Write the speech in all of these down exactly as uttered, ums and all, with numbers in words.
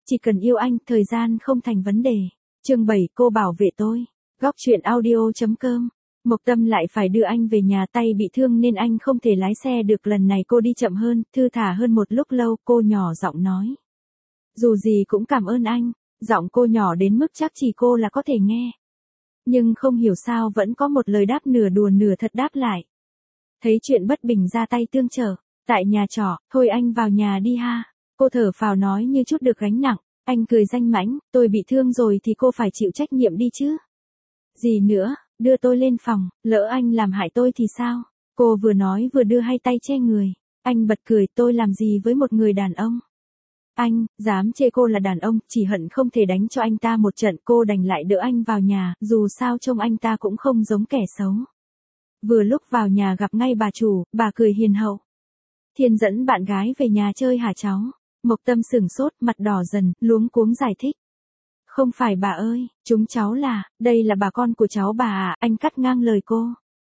chỉ cần yêu anh, thời gian không thành vấn đề. Chương bảy, cô bảo vệ tôi. Góc truyện audio chấm com. Mộc Tâm lại phải đưa anh về nhà, tay bị thương nên anh không thể lái xe được, lần này cô đi chậm hơn, thư thả hơn một lúc lâu, cô nhỏ giọng nói. Dù gì cũng cảm ơn anh, giọng cô nhỏ đến mức chắc chỉ cô là có thể nghe. Nhưng không hiểu sao vẫn có một lời đáp nửa đùa nửa thật đáp lại. Thấy chuyện bất bình ra tay tương trợ, tại nhà trọ, thôi anh vào nhà đi ha. Cô thở phào nói như chút được gánh nặng, anh cười danh mãnh, tôi bị thương rồi thì cô phải chịu trách nhiệm đi chứ. Gì nữa, đưa tôi lên phòng, lỡ anh làm hại tôi thì sao? Cô vừa nói vừa đưa hai tay che người. Anh bật cười, tôi làm gì với một người đàn ông? Anh, dám chê cô là đàn ông, chỉ hận không thể đánh cho anh ta một trận, cô đành lại đỡ anh vào nhà, dù sao trông anh ta cũng không giống kẻ xấu. Vừa lúc vào nhà gặp ngay bà chủ, bà cười hiền hậu. Thiên dẫn bạn gái về nhà chơi hả cháu? Mộc Tâm sửng sốt, mặt đỏ dần, luống cuống giải thích. Không phải bà ơi, chúng cháu là, đây là bà con của cháu bà à, anh cắt ngang lời cô.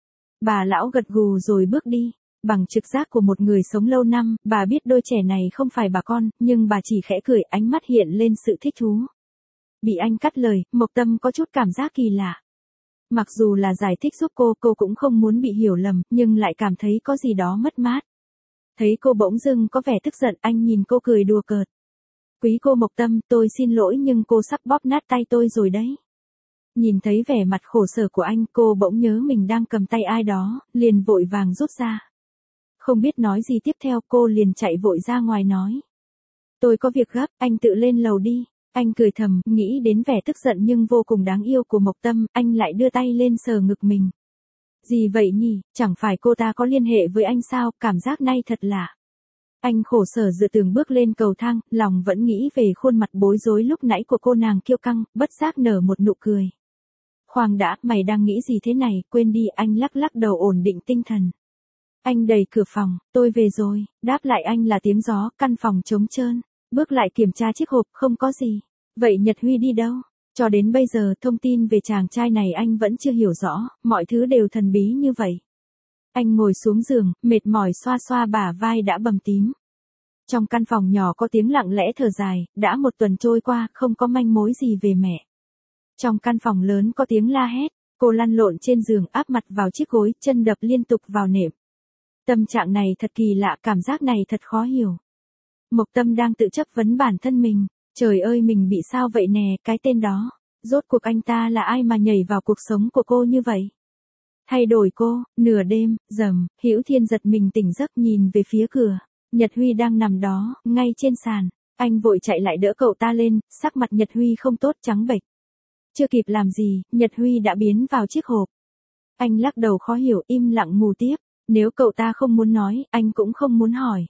Bà lão gật gù rồi bước đi. Bằng trực giác của một người sống lâu năm, bà biết đôi trẻ này không phải bà con, nhưng bà chỉ khẽ cười, ánh mắt hiện lên sự thích thú. Bị anh cắt lời, Mộc Tâm có chút cảm giác kỳ lạ. Mặc dù là giải thích giúp cô, cô cũng không muốn bị hiểu lầm, nhưng lại cảm thấy có gì đó mất mát. Thấy cô bỗng dưng có vẻ tức giận, anh nhìn cô cười đùa cợt. Quý cô Mộc Tâm, tôi xin lỗi nhưng cô sắp bóp nát tay tôi rồi đấy. Nhìn thấy vẻ mặt khổ sở của anh, cô bỗng nhớ mình đang cầm tay ai đó, liền vội vàng rút ra. Không biết nói gì tiếp theo, cô liền chạy vội ra ngoài nói. Tôi có việc gấp, anh tự lên lầu đi. Anh cười thầm, nghĩ đến vẻ tức giận nhưng vô cùng đáng yêu của Mộc Tâm, anh lại đưa tay lên sờ ngực mình. Gì vậy nhỉ, chẳng phải cô ta có liên hệ với anh sao, cảm giác nay thật lạ. Anh khổ sở dựa tường bước lên cầu thang, lòng vẫn nghĩ về khuôn mặt bối rối lúc nãy của cô nàng kiêu căng, bất giác nở một nụ cười. Khoan đã, mày đang nghĩ gì thế này, quên đi, anh lắc lắc đầu ổn định tinh thần. Anh đẩy cửa phòng, tôi về rồi, đáp lại anh là tiếng gió, căn phòng trống trơn. Bước lại kiểm tra chiếc hộp, không có gì. Vậy Nhật Huy đi đâu? Cho đến bây giờ, thông tin về chàng trai này anh vẫn chưa hiểu rõ, mọi thứ đều thần bí như vậy. Anh ngồi xuống giường, mệt mỏi xoa xoa bả vai đã bầm tím. Trong căn phòng nhỏ có tiếng lặng lẽ thở dài, đã một tuần trôi qua, không có manh mối gì về mẹ. Trong căn phòng lớn có tiếng la hét, cô lăn lộn trên giường áp mặt vào chiếc gối, chân đập liên tục vào nệm. Tâm trạng này thật kỳ lạ, cảm giác này thật khó hiểu. Mộc Tâm đang tự chất vấn bản thân mình, trời ơi mình bị sao vậy nè, cái tên đó, rốt cuộc anh ta là ai mà nhảy vào cuộc sống của cô như vậy? Thay đổi cô, nửa đêm, rầm, Hữu Thiên giật mình tỉnh giấc nhìn về phía cửa, Nhật Huy đang nằm đó, ngay trên sàn, anh vội chạy lại đỡ cậu ta lên, sắc mặt Nhật Huy không tốt trắng bệch. Chưa kịp làm gì, Nhật Huy đã biến vào chiếc hộp. Anh lắc đầu khó hiểu, im lặng ngủ tiếp, nếu cậu ta không muốn nói, anh cũng không muốn hỏi.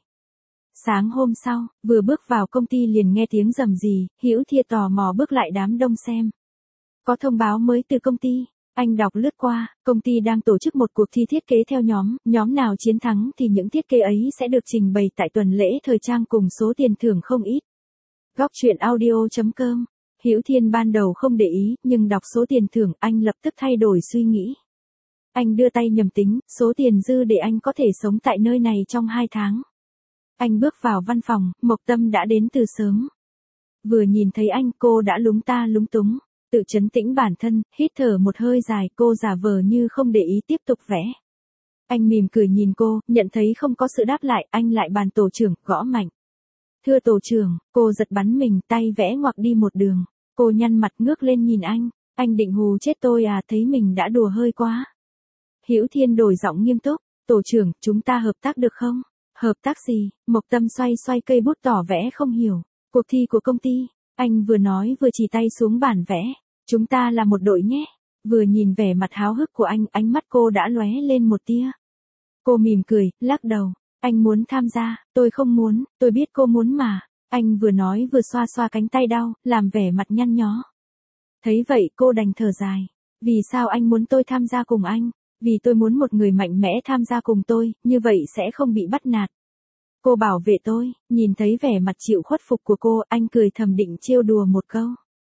Sáng hôm sau, vừa bước vào công ty liền nghe tiếng rầm rì, Hữu Thiên tò mò bước lại đám đông xem. Có thông báo mới từ công ty, anh đọc lướt qua, công ty đang tổ chức một cuộc thi thiết kế theo nhóm, nhóm nào chiến thắng thì những thiết kế ấy sẽ được trình bày tại tuần lễ thời trang cùng số tiền thưởng không ít. Góc truyện audio chấm com. Hữu Thiên ban đầu không để ý, nhưng đọc số tiền thưởng anh lập tức thay đổi suy nghĩ. Anh đưa tay nhầm tính, số tiền dư để anh có thể sống tại nơi này trong hai tháng. Anh bước vào văn phòng, Mộc Tâm đã đến từ sớm. Vừa nhìn thấy anh, cô đã lúng ta lúng túng, tự trấn tĩnh bản thân, hít thở một hơi dài, cô giả vờ như không để ý tiếp tục vẽ. Anh mỉm cười nhìn cô, nhận thấy không có sự đáp lại, anh lại bàn tổ trưởng, gõ mạnh. Thưa tổ trưởng, cô giật bắn mình, tay vẽ ngoặc đi một đường. Cô nhăn mặt ngước lên nhìn anh, anh định hù chết tôi à, thấy mình đã đùa hơi quá. Hữu Thiên đổi giọng nghiêm túc, tổ trưởng, chúng ta hợp tác được không? Hợp tác gì? Mộc Tâm xoay xoay cây bút tỏ vẻ không hiểu. Cuộc thi của công ty, anh vừa nói vừa chỉ tay xuống bản vẽ. Chúng ta là một đội nhé. Vừa nhìn vẻ mặt háo hức của anh, ánh mắt cô đã lóe lên một tia. Cô mỉm cười, lắc đầu. Anh muốn tham gia, tôi không muốn, tôi biết cô muốn mà. Anh vừa nói vừa xoa xoa cánh tay đau, làm vẻ mặt nhăn nhó. Thấy vậy cô đành thở dài. Vì sao anh muốn tôi tham gia cùng anh? Vì tôi muốn một người mạnh mẽ tham gia cùng tôi, như vậy sẽ không bị bắt nạt. Cô bảo vệ tôi, nhìn thấy vẻ mặt chịu khuất phục của cô, anh cười thầm định trêu đùa một câu.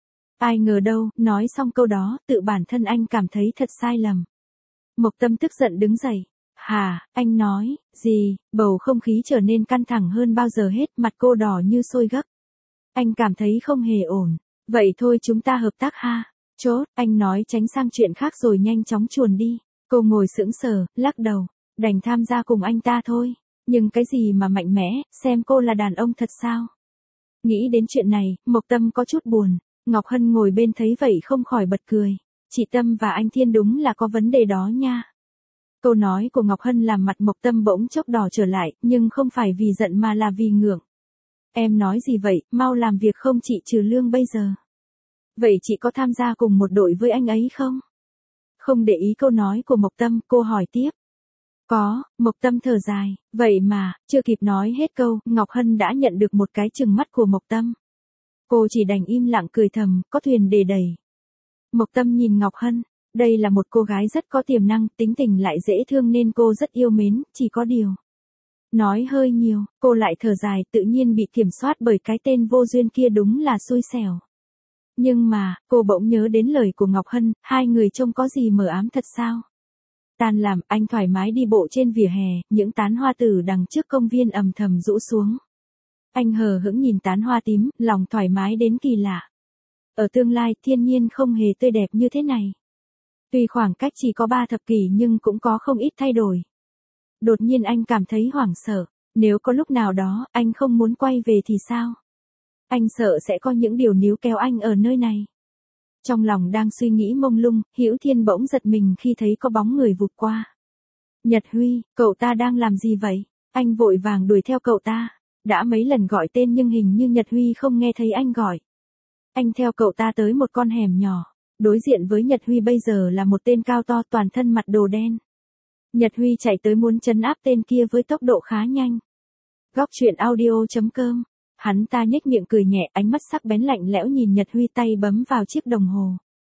Ai ngờ đâu, nói xong câu đó, tự bản thân anh cảm thấy thật sai lầm. Mộc Tâm tức giận đứng dậy. Hà, anh nói, gì, bầu không khí trở nên căng thẳng hơn bao giờ hết, mặt cô đỏ như sôi gấc. Anh cảm thấy không hề ổn. Vậy thôi chúng ta hợp tác ha. Chốt, anh nói tránh sang chuyện khác rồi nhanh chóng chuồn đi. Cô ngồi sững sờ, lắc đầu. Đành tham gia cùng anh ta thôi. Nhưng cái gì mà mạnh mẽ, xem cô là đàn ông thật sao? Nghĩ đến chuyện này, Mộc Tâm có chút buồn. Ngọc Hân ngồi bên thấy vậy không khỏi bật cười. Chị Tâm và anh Thiên đúng là có vấn đề đó nha. Câu nói của Ngọc Hân làm mặt Mộc Tâm bỗng chốc đỏ trở lại, nhưng không phải vì giận mà là vì ngượng. Em nói gì vậy, mau làm việc không chị trừ lương bây giờ. Vậy chị có tham gia cùng một đội với anh ấy không? Không để ý câu nói của Mộc Tâm, cô hỏi tiếp. Có, Mộc Tâm thở dài, vậy mà, chưa kịp nói hết câu, Ngọc Hân đã nhận được một cái trừng mắt của Mộc Tâm. Cô chỉ đành im lặng cười thầm, có thuyền để đẩy. Mộc Tâm nhìn Ngọc Hân, đây là một cô gái rất có tiềm năng, tính tình lại dễ thương nên cô rất yêu mến, chỉ có điều. Nói hơi nhiều, cô lại thở dài, tự nhiên bị kiểm soát bởi cái tên vô duyên kia đúng là xui xẻo. Nhưng mà, cô bỗng nhớ đến lời của Ngọc Hân, hai người trông có gì mờ ám thật sao? Tan làm, anh thoải mái đi bộ trên vỉa hè, những tán hoa tử đằng trước công viên ầm thầm rũ xuống. Anh hờ hững nhìn tán hoa tím, lòng thoải mái đến kỳ lạ. Ở tương lai, thiên nhiên không hề tươi đẹp như thế này. Tuy khoảng cách chỉ có ba thập kỷ nhưng cũng có không ít thay đổi. Đột nhiên anh cảm thấy hoảng sợ, nếu có lúc nào đó anh không muốn quay về thì sao? Anh sợ sẽ có những điều níu kéo anh ở nơi này. Trong lòng đang suy nghĩ mông lung, Hữu Thiên bỗng giật mình khi thấy có bóng người vụt qua. Nhật Huy, cậu ta đang làm gì vậy? Anh vội vàng đuổi theo cậu ta. Đã mấy lần gọi tên nhưng hình như Nhật Huy không nghe thấy anh gọi. Anh theo cậu ta tới một con hẻm nhỏ. Đối diện với Nhật Huy bây giờ là một tên cao to toàn thân mặt đồ đen. Nhật Huy chạy tới muốn trấn áp tên kia với tốc độ khá nhanh. Góc truyện audio chấm com. Hắn ta nhếch miệng cười nhẹ, ánh mắt sắc bén lạnh lẽo nhìn Nhật Huy, tay bấm vào chiếc đồng hồ.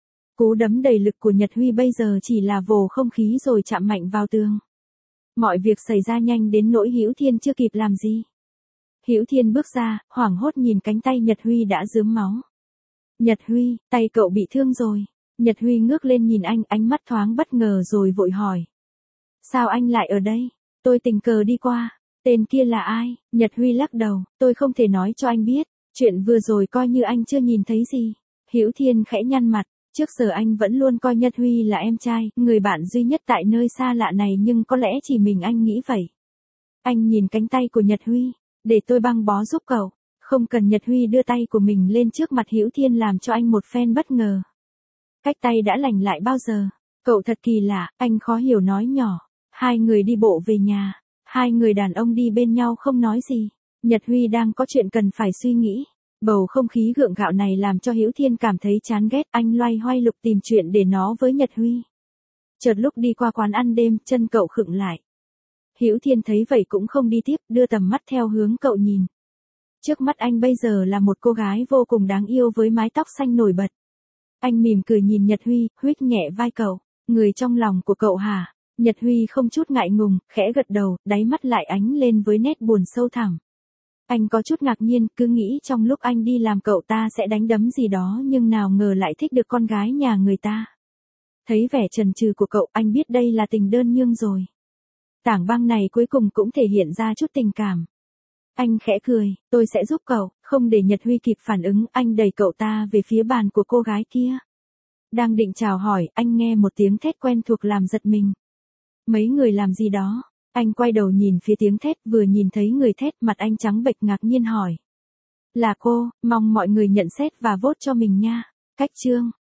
Cú đấm đầy lực của Nhật Huy bây giờ chỉ là vồ không khí rồi chạm mạnh vào tường. Mọi việc xảy ra nhanh đến nỗi Hữu Thiên chưa kịp làm gì. Hữu Thiên bước ra, hoảng hốt nhìn cánh tay Nhật Huy đã rướm máu. Nhật Huy, tay cậu bị thương rồi. Nhật Huy ngước lên nhìn anh, ánh mắt thoáng bất ngờ rồi vội hỏi. Sao anh lại ở đây? Tôi tình cờ đi qua. Tên kia là ai? Nhật Huy lắc đầu, tôi không thể nói cho anh biết. Chuyện vừa rồi coi như anh chưa nhìn thấy gì. Hữu Thiên khẽ nhăn mặt. Trước giờ anh vẫn luôn coi Nhật Huy là em trai, người bạn duy nhất tại nơi xa lạ này, nhưng có lẽ chỉ mình anh nghĩ vậy. Anh nhìn cánh tay của Nhật Huy. Để tôi băng bó giúp cậu. Không cần. Nhật Huy đưa tay của mình lên trước mặt Hữu Thiên làm cho anh một phen bất ngờ. Cách tay đã lành lại bao giờ? Cậu thật kỳ lạ, anh khó hiểu nói nhỏ. Hai người đi bộ về nhà. Hai người đàn ông đi bên nhau không nói gì. Nhật Huy đang có chuyện cần phải suy nghĩ. Bầu không khí gượng gạo này làm cho Hữu Thiên cảm thấy chán ghét. Anh loay hoay lục tìm chuyện để nó với Nhật Huy. Chợt lúc đi qua quán ăn đêm, chân cậu khựng lại. Hữu Thiên thấy vậy cũng không đi tiếp, đưa tầm mắt theo hướng cậu nhìn. Trước mắt anh bây giờ là một cô gái vô cùng đáng yêu với mái tóc xanh nổi bật. Anh mỉm cười nhìn Nhật Huy, huých nhẹ vai cậu. Người trong lòng của cậu hả? Nhật Huy không chút ngại ngùng, khẽ gật đầu, đáy mắt lại ánh lên với nét buồn sâu thẳm. Anh có chút ngạc nhiên, cứ nghĩ trong lúc anh đi làm cậu ta sẽ đánh đấm gì đó, nhưng nào ngờ lại thích được con gái nhà người ta. Thấy vẻ chần chừ của cậu, anh biết đây là tình đơn nhương rồi. Tảng băng này cuối cùng cũng thể hiện ra chút tình cảm. Anh khẽ cười, tôi sẽ giúp cậu. Không để Nhật Huy kịp phản ứng, anh đẩy cậu ta về phía bàn của cô gái kia. Đang định chào hỏi, anh nghe một tiếng thét quen thuộc làm giật mình. Mấy người làm gì đó? Anh quay đầu nhìn phía tiếng thét, vừa nhìn thấy người thét, mặt anh trắng bệch ngạc nhiên hỏi. Là cô, mong mọi người nhận xét và vote cho mình nha. Cách chương.